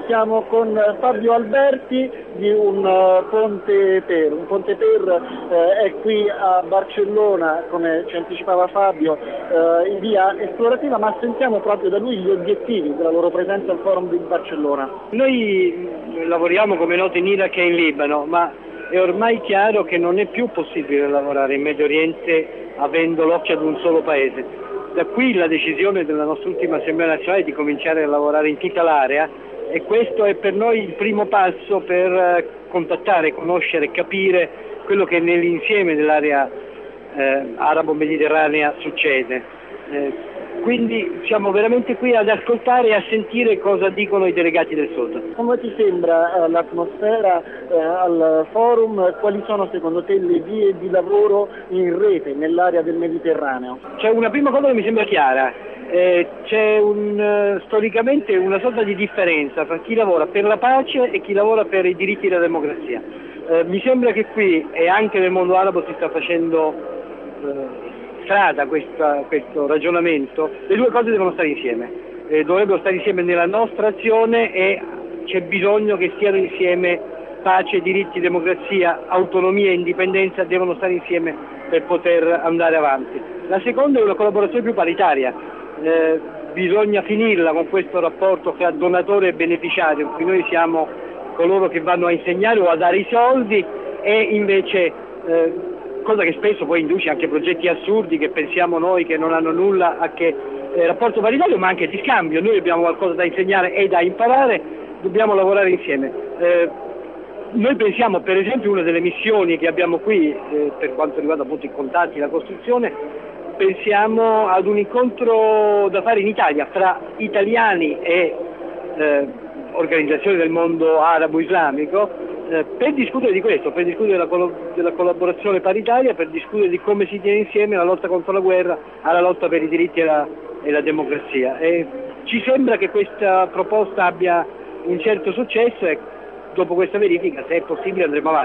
Siamo con Fabio Alberti di un Ponte Per. Un Ponte Per è qui a Barcellona, come ci anticipava Fabio, in via esplorativa, ma sentiamo proprio da lui gli obiettivi della loro presenza al Forum di Barcellona. Noi lavoriamo come noto in Iraq e in Libano, ma è ormai chiaro che non è più possibile lavorare in Medio Oriente avendo l'occhio ad un solo paese. Da qui la decisione della nostra ultima Assemblea nazionale di cominciare a lavorare in tutta l'area, e questo è per noi il primo passo per contattare, conoscere, capire quello che nell'insieme dell'area arabo-mediterranea succede. Quindi siamo veramente qui ad ascoltare e a sentire cosa dicono i delegati del Sud. Come ti sembra l'atmosfera al forum? Quali sono secondo te le vie di lavoro in rete nell'area del Mediterraneo? C'è una prima cosa che mi sembra chiara, c'è storicamente una sorta di differenza tra chi lavora per la pace e chi lavora per i diritti della democrazia. Mi sembra che qui e anche nel mondo arabo si sta facendo strada questo ragionamento. Le due cose devono stare insieme, dovrebbero stare insieme nella nostra azione e c'è bisogno che stiano insieme pace, diritti, democrazia, autonomia e indipendenza, devono stare insieme per poter andare avanti. La seconda è una collaborazione più paritaria, bisogna finirla con questo rapporto tra donatore e beneficiario, in cui noi siamo coloro che vanno a insegnare o a dare i soldi e invece cosa che spesso poi induce anche progetti assurdi che pensiamo noi che non hanno nulla a che rapporto paritario, ma anche di scambio. Noi abbiamo qualcosa da insegnare e da imparare, dobbiamo lavorare insieme. Noi pensiamo, per esempio, una delle missioni che abbiamo qui per quanto riguarda appunto i contatti e la costruzione, pensiamo ad un incontro da fare in Italia fra italiani e organizzazioni del mondo arabo-islamico, per discutere di questo, per discutere della collaborazione paritaria, per discutere di come si tiene insieme la lotta contro la guerra alla lotta per i diritti e la democrazia. E ci sembra che questa proposta abbia un certo successo e dopo questa verifica, se è possibile, andremo avanti.